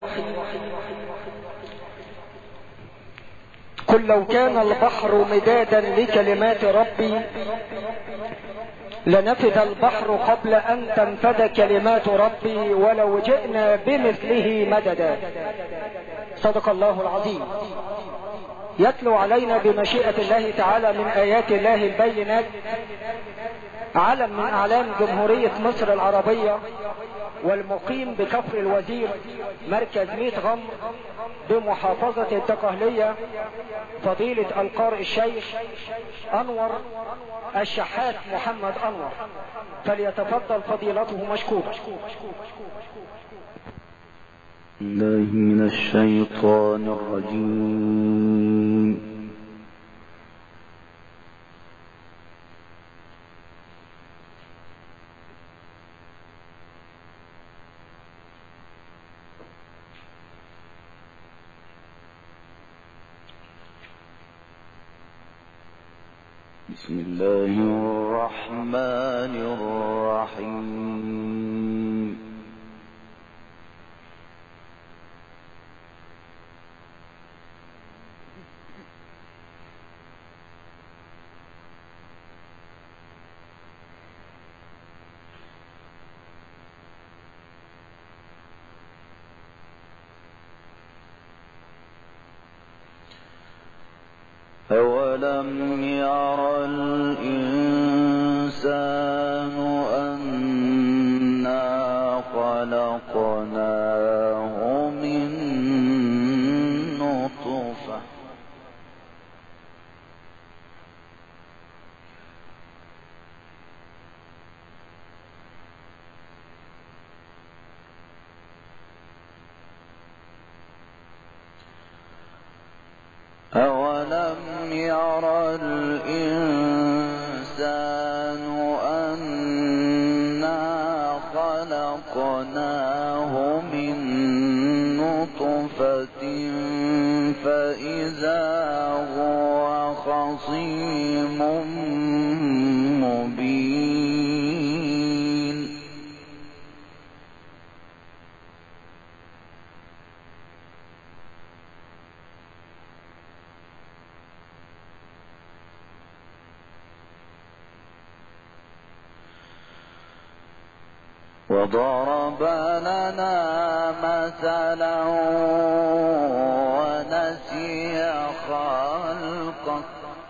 قل لو كان البحر مدادا لكلمات ربي لنفد البحر قبل أن تنفد كلمات ربي ولو جئنا بمثله مددا. صدق الله العظيم. يتلو علينا بمشيئة الله تعالى من آيات الله البينات علم من أعلام جمهورية مصر العربية والمقيم بكفر الوزير مركز ميت غمر بمحافظة الدقهلية، فضيلة القارئ الشيخ أنور الشحات محمد أنور، فليتفضل فضيلته مشكورا. الله من الشيطان الرجيم. بسم الله الرحمن الرحيم. أولم ير الإنسان أنا خلقناه من نطفة أولم ير الإنسان أنا خلقناه من نطفة فإذا هو خصيم مبين. وضرب لنا مثلا ونسي خلقه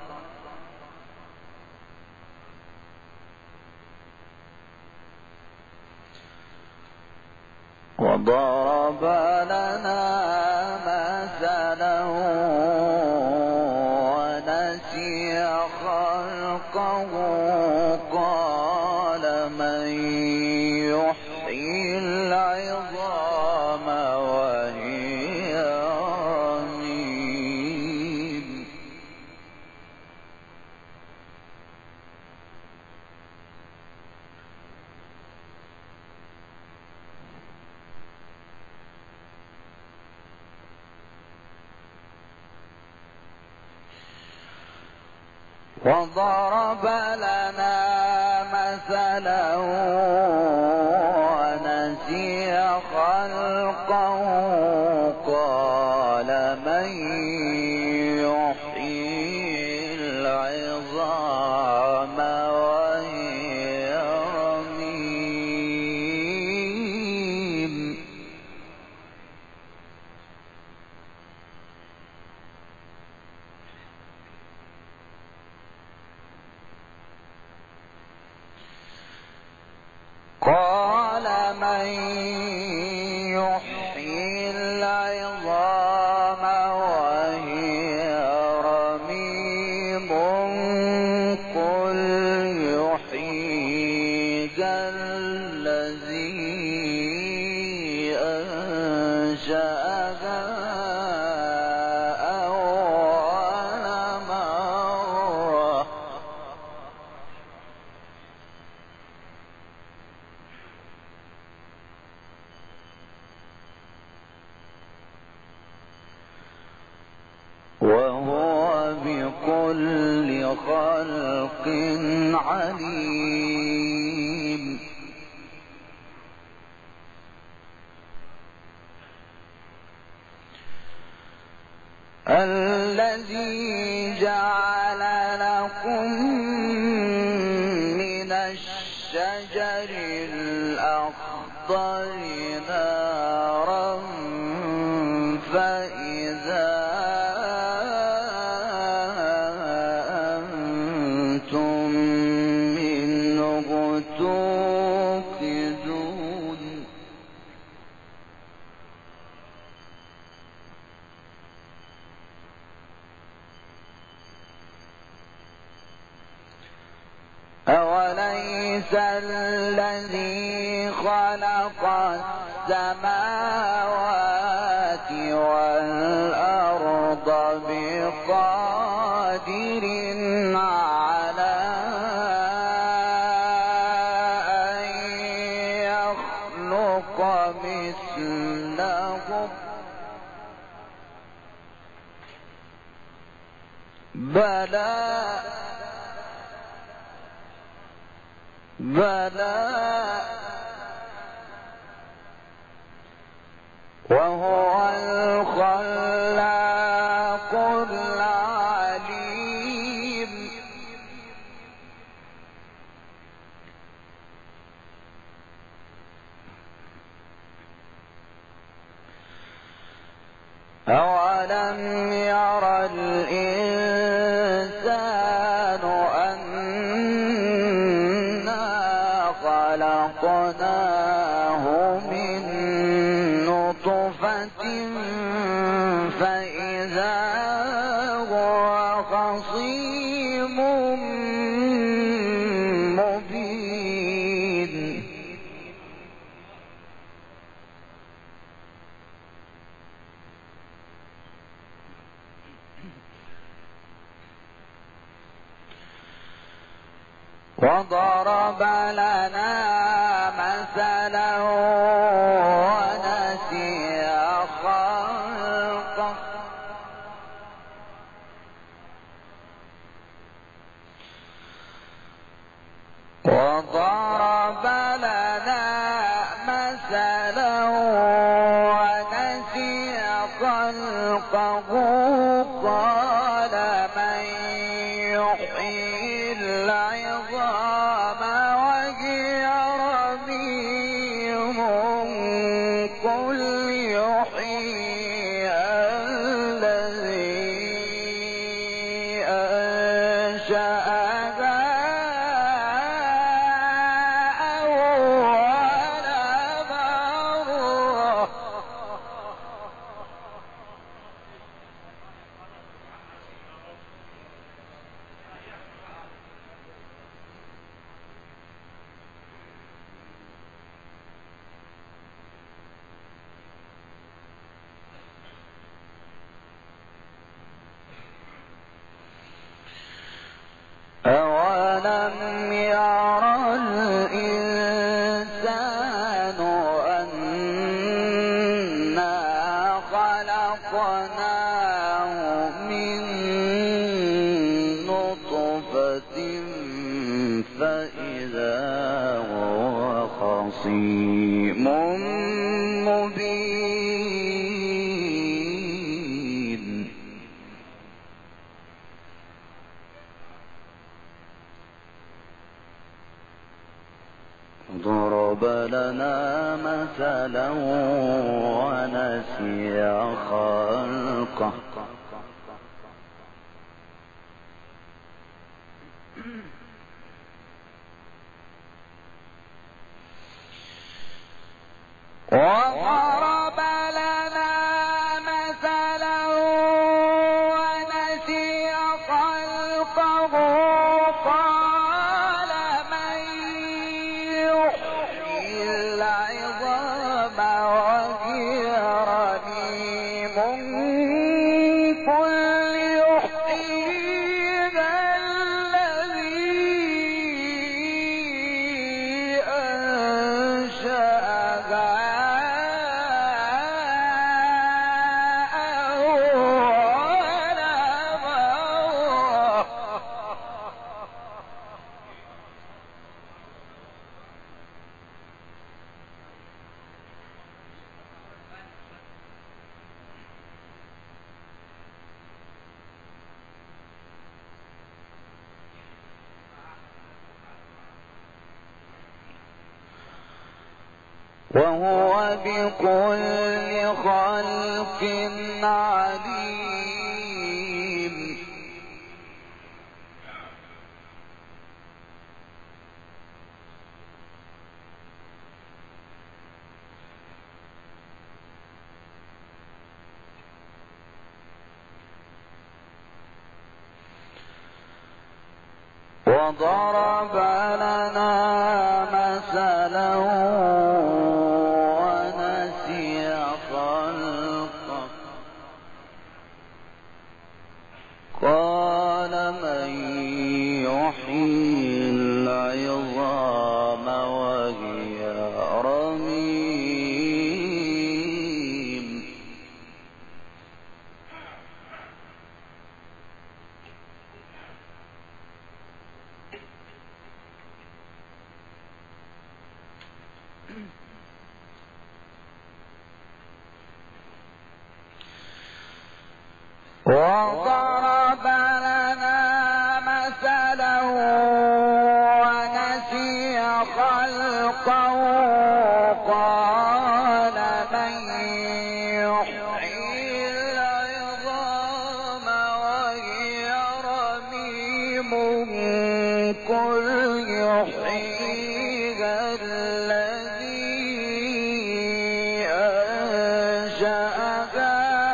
وضرب لنا مثلا ونسي خلقه قال من يحيي العظام وهي رميم. وضرب لنا مثلا ونسي خلقه قال من يحيي العظام وهي رميم. قال من يحيي العظام وهي رميم قل يحييها الذي أنشأها أول مرة وهو بكل خلق عليم. الذي جعل لكم من الشجر الأخضر نارا فإذا أنتم منه توقدون أوليس الذي خلق السماوات والأرض بقادر على أن يخلق مثلهم بلى وهو الخلاق العليم أولم ير الإنسان أنا خلقناه من نطفة فإذا هو خصيم مبين وضرب لنا مثلا ونسي خلقه وضرب لنا مثلا ونسي خلقه قال من يحيي العظام وهي رميم قل يحييها الذي أنشأها أول مرة أولم ير الإنسان أنا خلقناه من نطفة فإذا هو خصيم مبين ضرب لنا مثلا ونسي خلقه وضرب لنا مثلا ونسي خلقه قال من يحيي العظام وهي رميم قل يحييها الذي أنشأها وهو بكل خلق عليم. وضرب لنا مثلا ونسي خلقه قال من يحيي العظام وهي رميم. وضرب لنا مثلا ونسي خلقه قال من يحيي العظام وهي رميم قل يحييها الذي أنشأها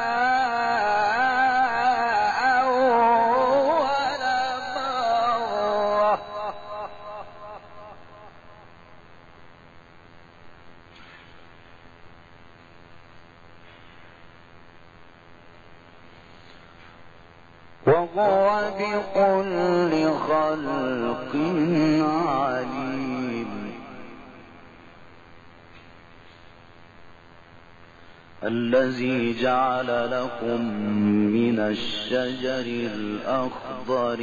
وهو بكل خلق عليم. الذي جعل لكم من الشجر الأخضر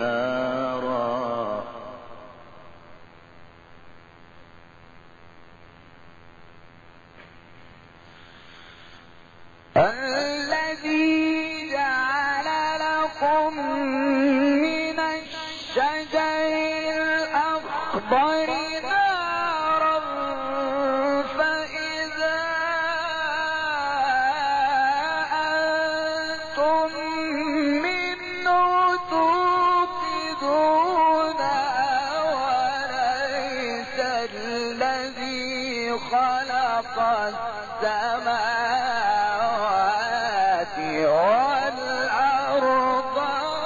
نارا الذي جعل لكم من الشجر الأخضر نارا فإذا أنتم منه توقدون وليس الذي خلق السماوات والأرض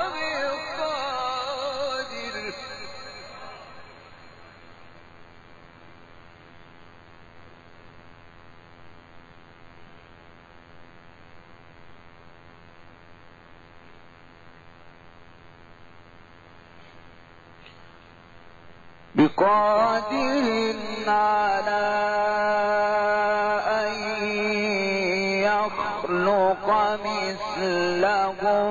بقادر على أن يخلق مثلهم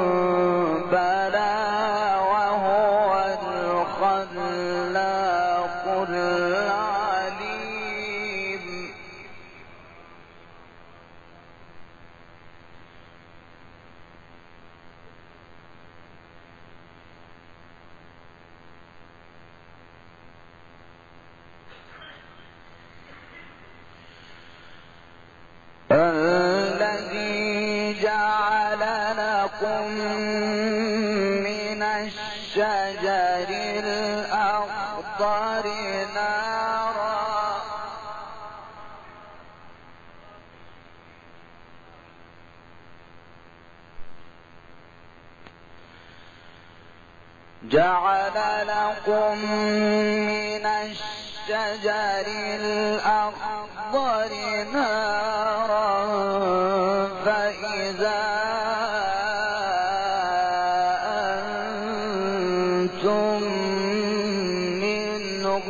بلى وهو الخلاق العليم. الذي جعل لكم من الشجر الأخضر نارا جعل لكم من الشجر الأخضر نارا فإذا أنتم منه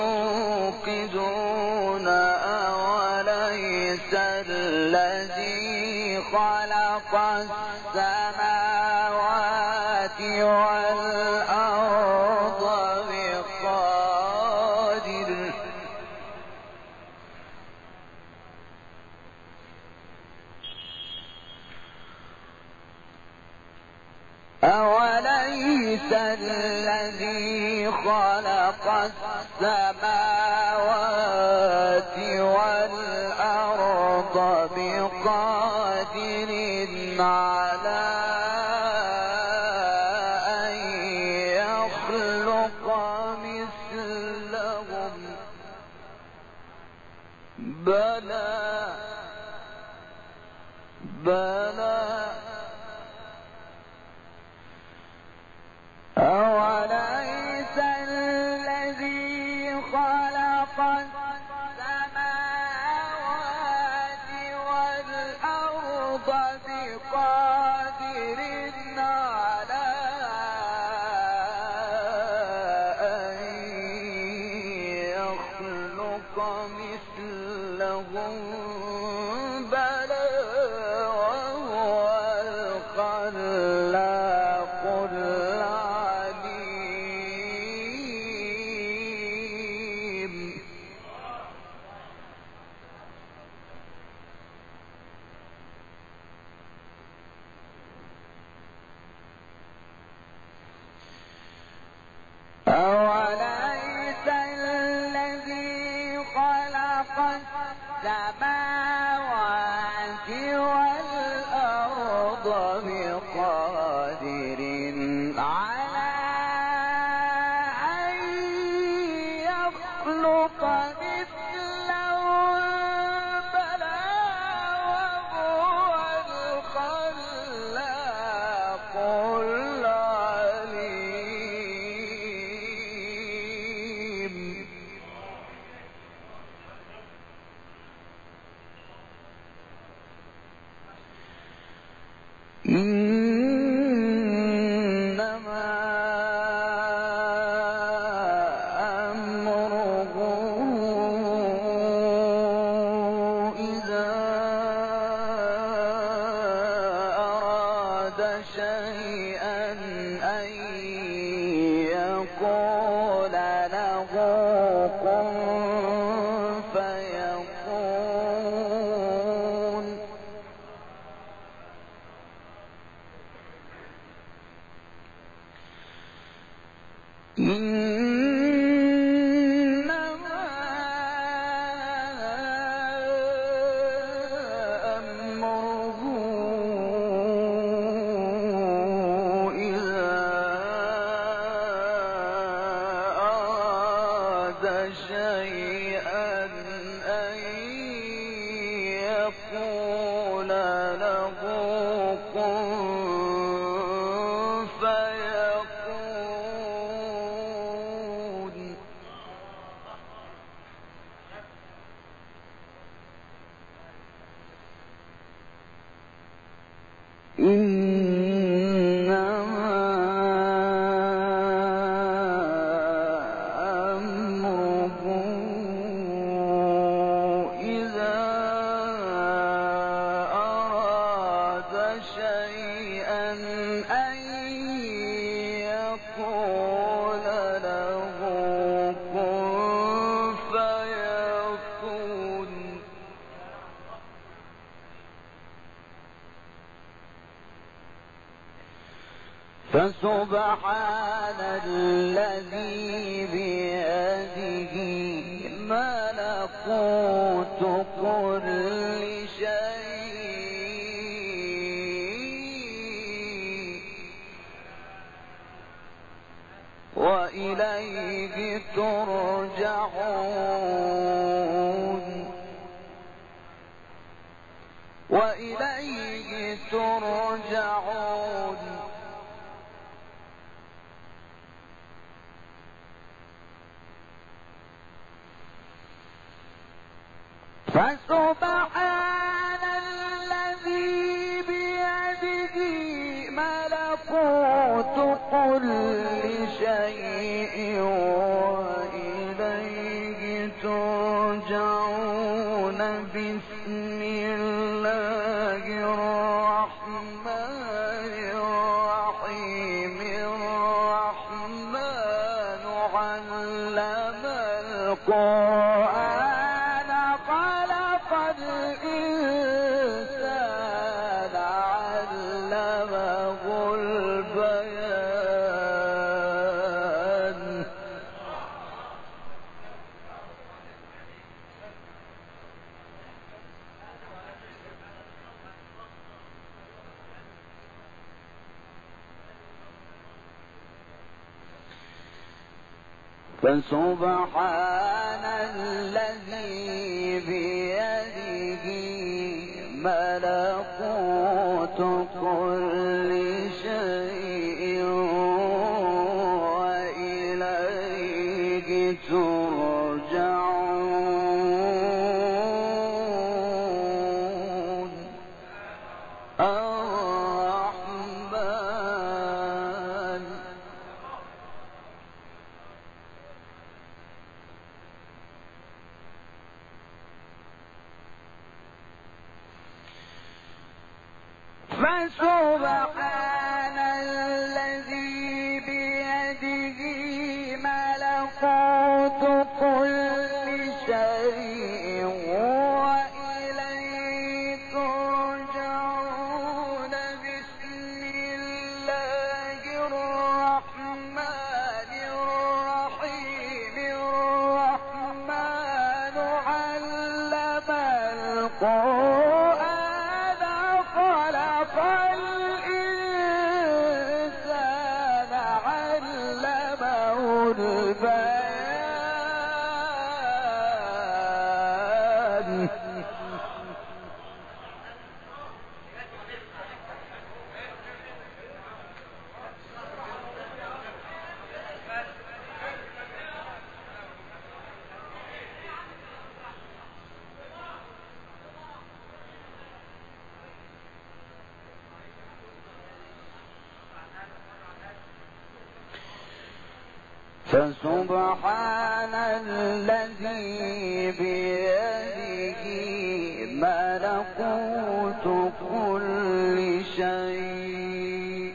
توقدون أوليس الذي خلق السماوات والأرض بقادر أوليس الذي خلق السماوات بقادر على أن يخلق مثلهم بلى بلى أوليس الذي خلق السماوات والأرض بقادر على أن يخلق مثلهم بلى وهو الخلاق العليم أوليس الذي خلق السماوات والأرض بقادر على أن يخلق مثلهم بلى وهو الخلاق العليم إنما أمره إذا أراد شيئا أن يقول له كن فيكون إنما أمره إذا أراد شيئا أن يقول له كن فيكون إنما أمره إذا أراد شيئا أن يقول له كن فيكون فسبحان الذي بيده ملكوت كل شيء وإليه ترجعون وإليه ترجعون فسبحان الذي بيده ملكوت كل شيء وإليه ترجعون بسم الله الرحمن الرحيم الرحمن علم القرآن خلق الإنسان علمه البيان فسبحان الذي بيده ملكوت كل شيء وإليه ترجعون الرحمن فسبحان الذي بيده ملكوت كل شيء وإليه ترجعون بسم الله الرحمن الرحيم الرحمن علم القرآن خلق الإنسان علمه البيان فسبحان الذي بيده ملكوت كل شيء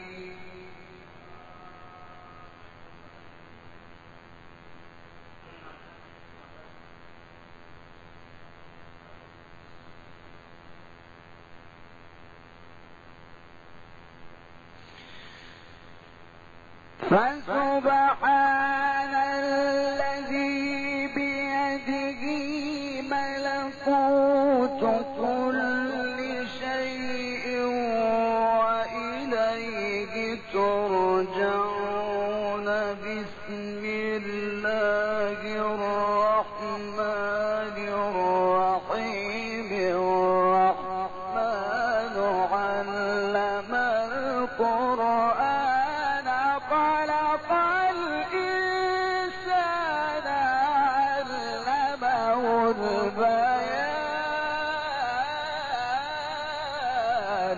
فسبحان الذي بيده ملكوت كل شيء وإليه ترجعون بسم الله الرحمن الرحيم الرحمن علم القرآن خلق الإنسان علمه البيان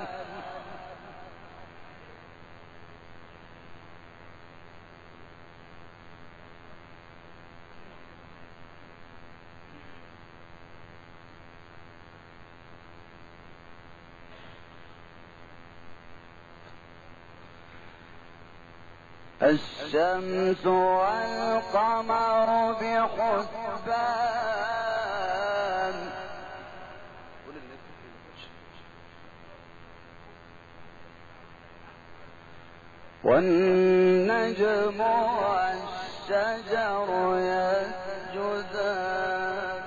الشمس والقمر بحسبان والنجم والشجر يسجدان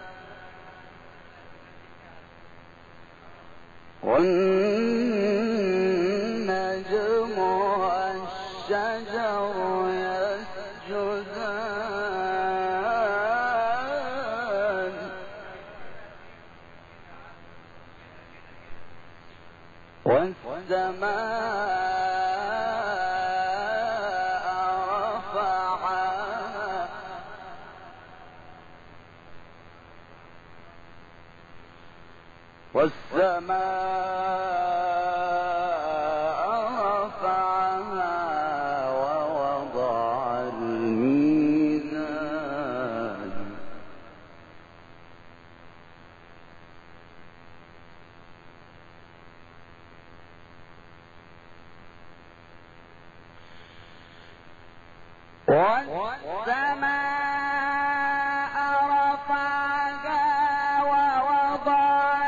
والنجم والشجر يسجدان والسماء رفعها ووضع الميزان والسماء رفعها ووضع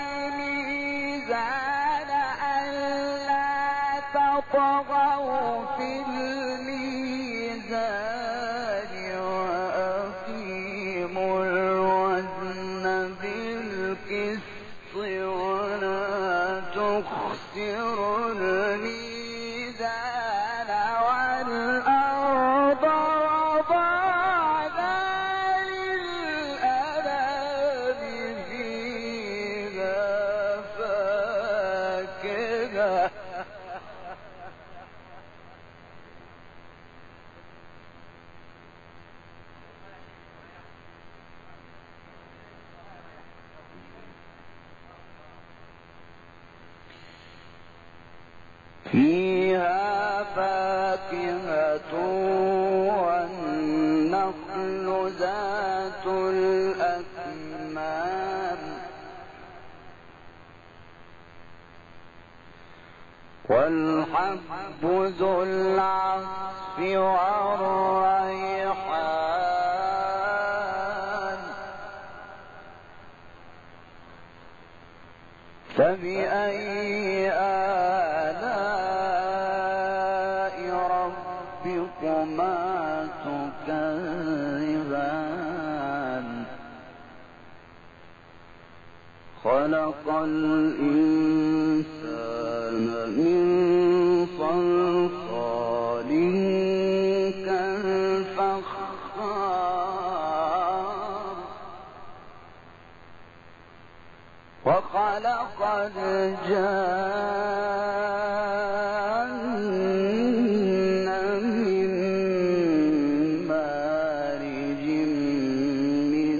الميزان ألا تطغوا في الميزان وأقيموا الوزن بالقسط ولا تخسروا الميزان والأرض وضعها فيها فاكهة والنخل ذات الأكمام والحب ذو العصف والريحان فبأي آلاء ربكما تكذبان خلق الإنسان من صلصال كالفخار وخلق الجان من مارج من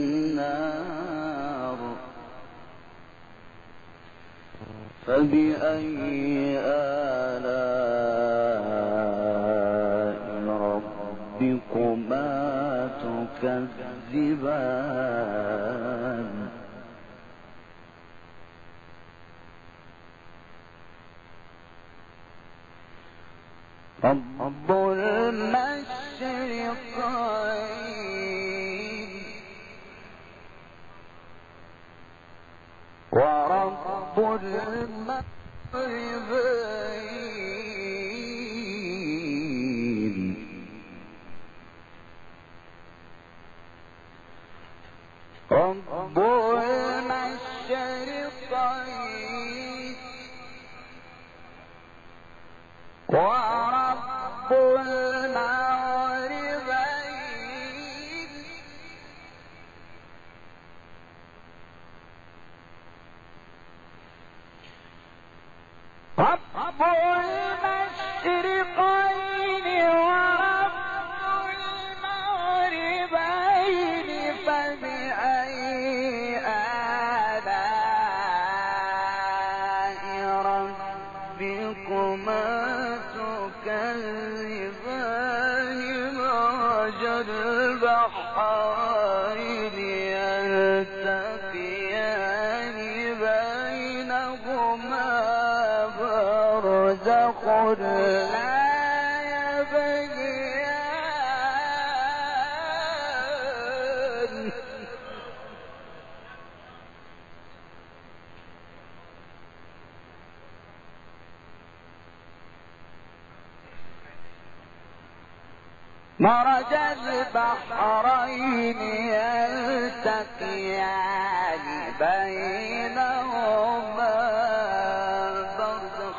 نار فبأي آلاء ربكما تكذبان رب المشرقين ورب المغربين رب المشرقين ورب المغربين رب المشرقين ورب المغربين فبأي آلاء ربكما تكذبان مرج البحرين يلتقيان بينهما برزخ لا يبغيان مرج البحرين يلتقيان بينهما برزخ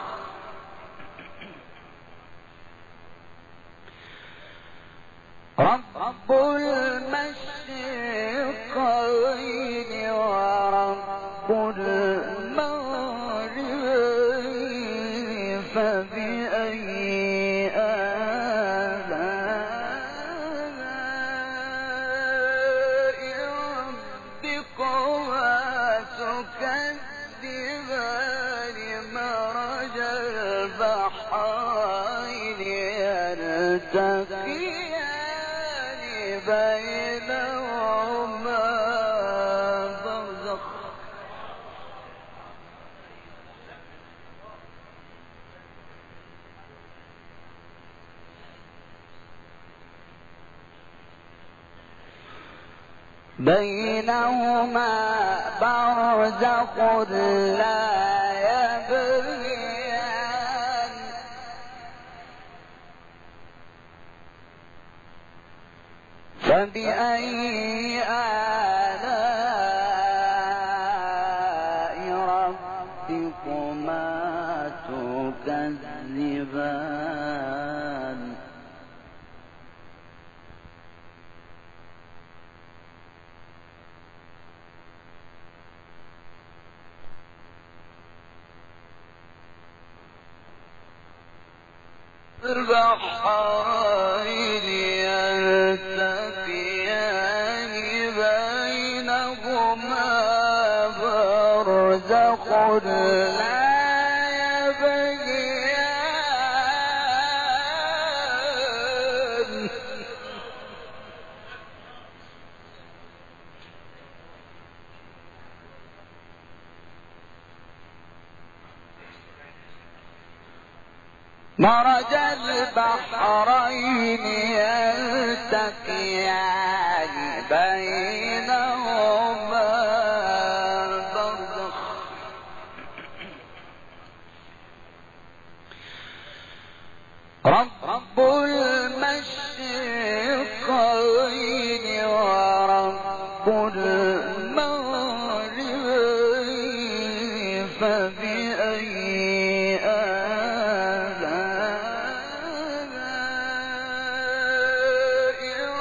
رب المشرقين ورب المغربين فبأي آلاء ربكما تكذبان مرج البحرين يلتقيان بينهما برزخ لا يبغيان فبأي آلاء ربكما تكذبان البحرين يلتقيان بينهما برزخ لا يبغيان مرج البحرين يلتقيان بينهما برزخ رب المشرقين ورب المغربين فبأي آلاء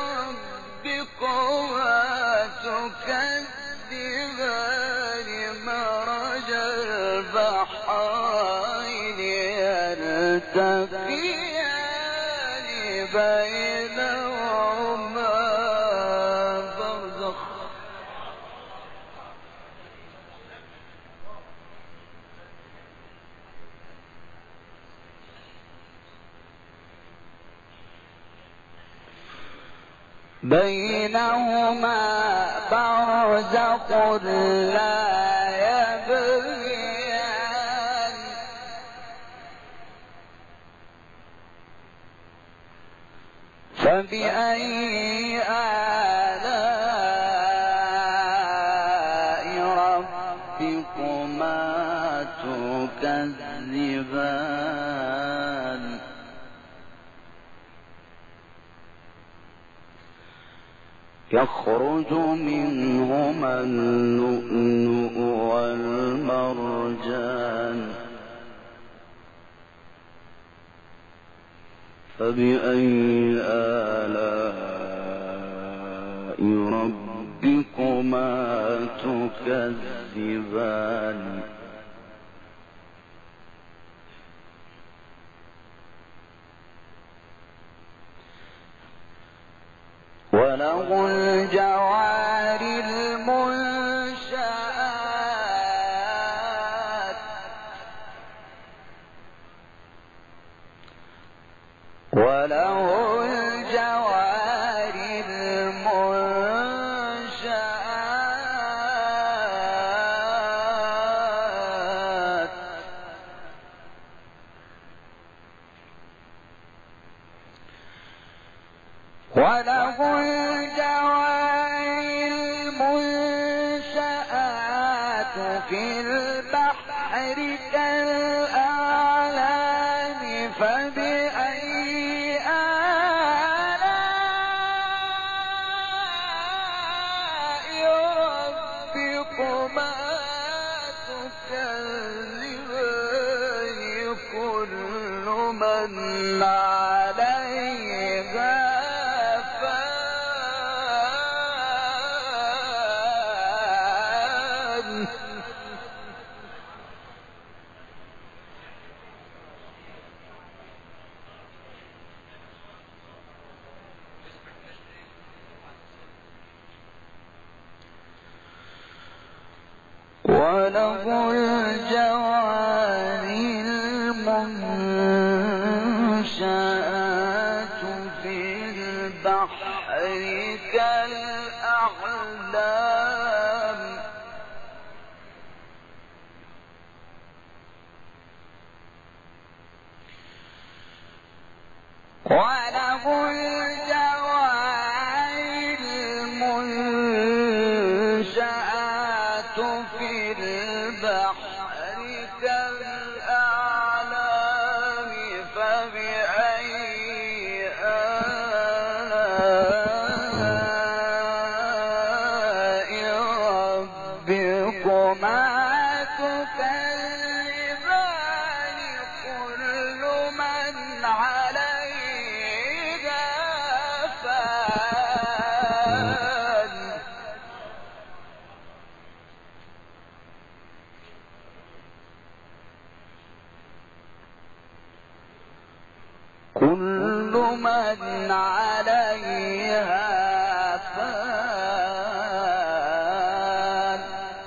ربكما تكذبان مرج البحرين يلتقيان بينهما برزخ بينهما برزخ لا يبغيان فبأي آلاء ربكما تكذبان يخرج منهما اللؤلؤ والمرجان فبأي آلاء ربكما تكذبان وله الجوار المنشآت وله الجوار المنشآت وله الجوار المنشآت في البحر كالأعلام فبأي آلاء ربكما تكذبان كل من عليها فان وله الجوار المنشآت في البحر كالأعلام وله الجوار المنشآت في البحر كالأعلام فبأي آلاء ربكما تكذبان كل من عليها فان كل من عليها فان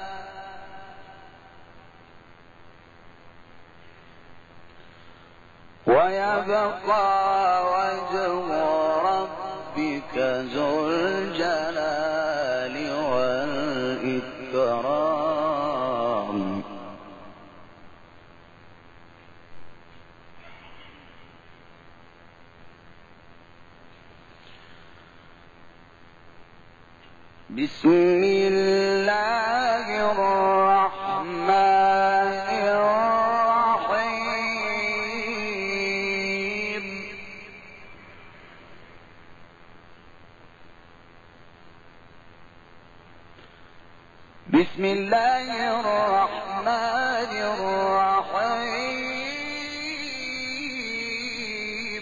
ويبقى وجه ربك ذو الجلال والإكرام بسم الله الرحمن الرحيم بسم الله الرحمن الرحيم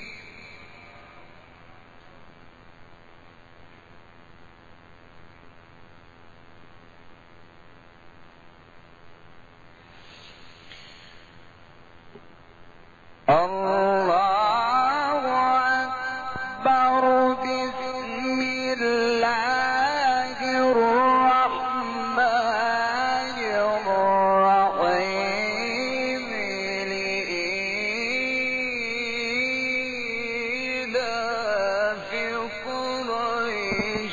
الله أكبر بسم الله الرحمن الرحيم لإيلاف قريش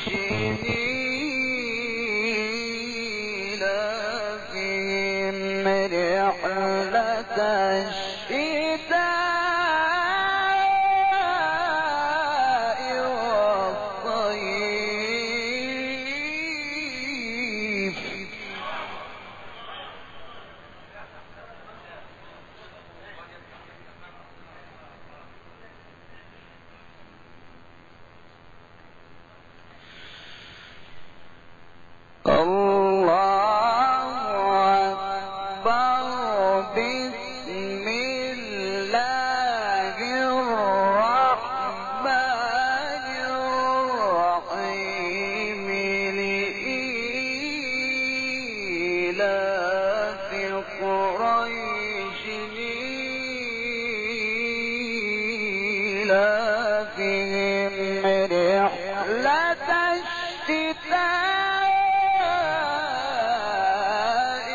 إيلافهم رحلة إيلافهم رحلة الشتاء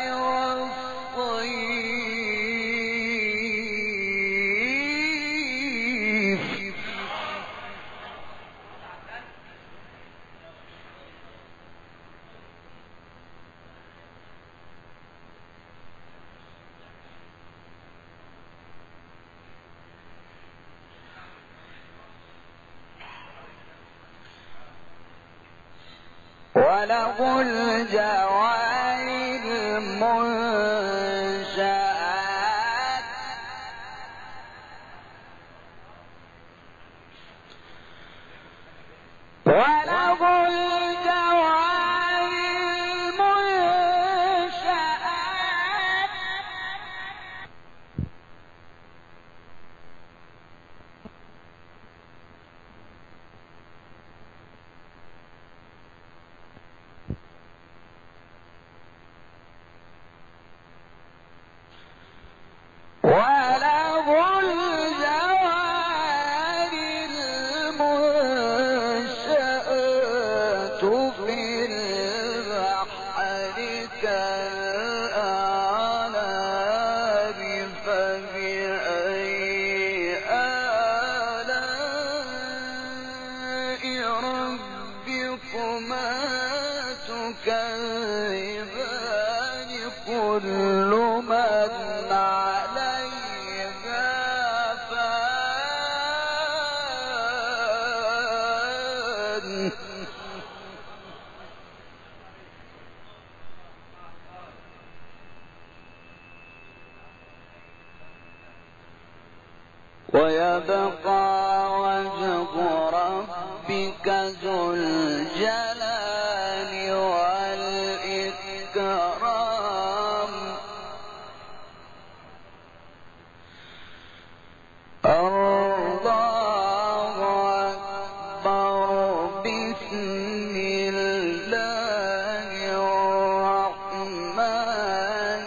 والصيف وله الجوار المنشآت وله الجوار المنشآت وله الجوار المنشآت في البحر كالأعلام فبأي آلاء ربكما تكذبان كل من عليها فان ويبقى وجه ربك ذو الجلال والإكرام الله أكبر بسم الله الرحمن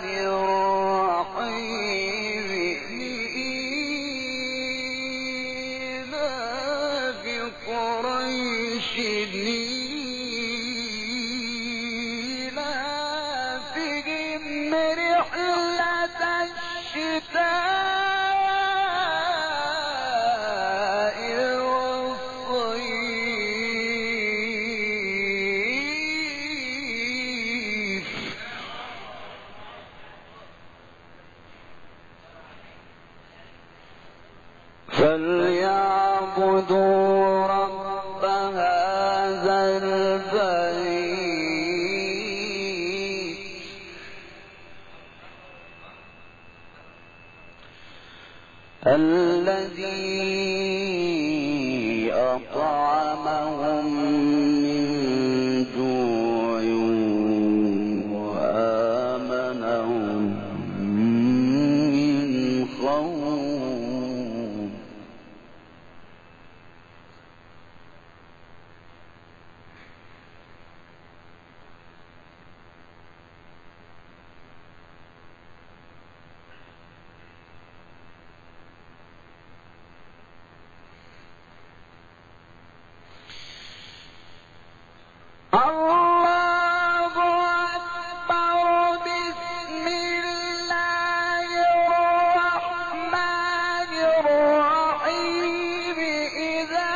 الرحيم لإيلاف قريش إيلافهم رحلة الشتاء والصيف فليعبدوا رب هذا البيت الذي أطعمهم من جوع وآمنهم من خوف. الله أكبر. بسم الله الرحمن الرحيم. إذا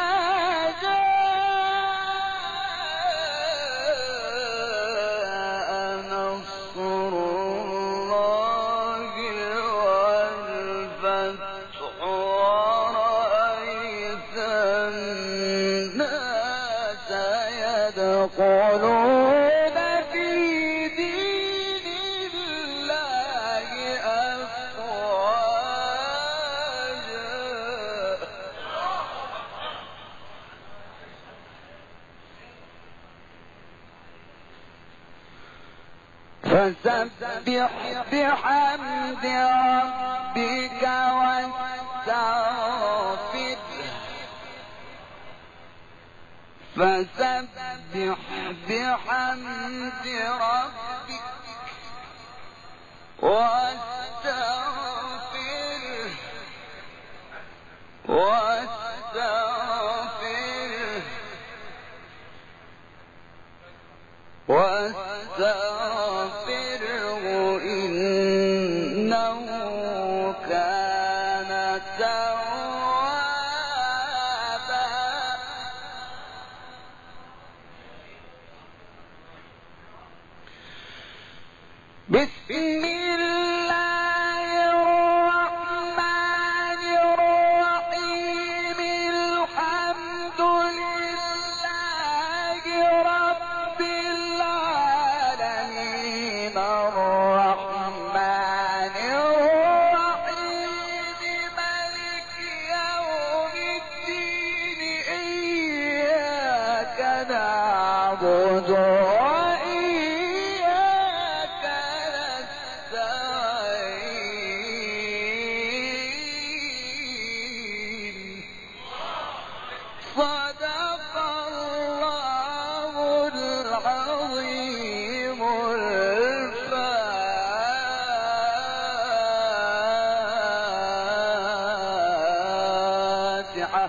جاء نصر الله والفتح ورأيت الناس يدخلون في دين الله أفواجا. فسبح بحمد ربك واستغفره. فسبح بحمد ربك واستغفره إنه كان توابا. بسم الله الرحمن الرحيم. الحمد لله رب العالمين. الرحمن الرحيم. مالك يوم الدين. إياك نعبد وإياك نستعين. صدق الله العظيم. الفاتحة.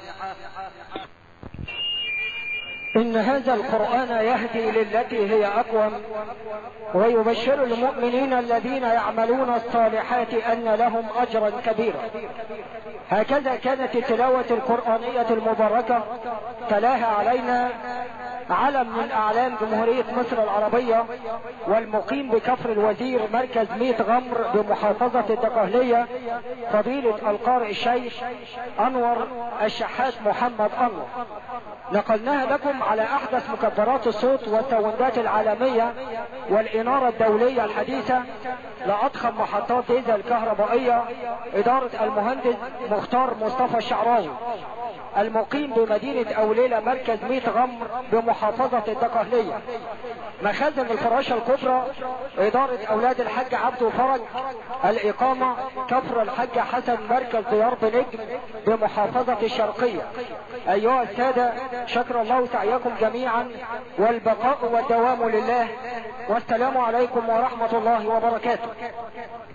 إن هذا القرآن يهدي للتي هي أقوم ويبشر المؤمنين الذين يعملون الصالحات أن لهم أجرا كبيرا. هكذا كانت التلاوة القرآنية المباركة تلاها علينا علم من أعلام جمهورية مصر العربية والمقيم بكفر الوزير مركز ميت غمر بمحافظة الدقهلية فضيلة القارئ الشيخ أنور الشحات محمد أنور. نقلناها لكم على أحدث مكبرات الصوت والساوندات العالمية والإنارة الدولية الحديثة لأضخم محطات ديزل الكهربائية إدارة المهندس مختار مصطفى الشعراوي المقيم بمدينة أوليلة مركز ميت غمر بمحافظة الدقهلية. مخازن الفراشة الكبرى إدارة أولاد الحاج عبد فرج. الإقامة كفر الحاج حسن مركز ديار بنجم بمحافظة الشرقية. أيها السادة شكر الله سعيكم جميعا والبقاء والدوام لله والسلام عليكم ورحمة الله وبركاته.